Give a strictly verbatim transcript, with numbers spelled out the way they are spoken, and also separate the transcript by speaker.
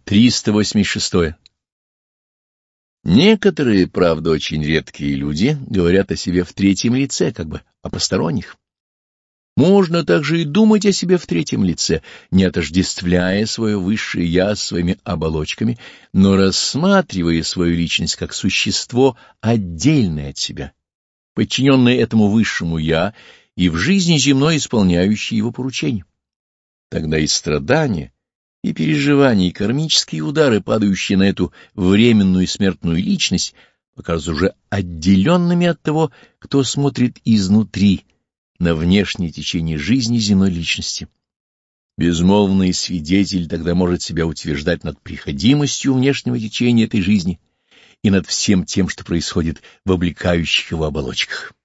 Speaker 1: триста восемьдесят шесть. Некоторые, правда, очень редкие люди говорят о себе в третьем лице, как бы о посторонних. Можно также и думать о себе в третьем лице, не отождествляя свое высшее «я» с своими оболочками, но рассматривая свою личность как существо, отдельное от себя, подчиненное этому высшему «я» и в жизни земной исполняющее его поручения. Тогда и страдания, и переживания, и кармические удары, падающие на эту временную смертную личность, покажутся уже отделенными от того, кто смотрит изнутри, на внешнее течение жизни земной личности. Безмолвный свидетель тогда может себя утверждать над приходимостью внешнего течения этой жизни и над всем тем, что происходит в облекающих его оболочках.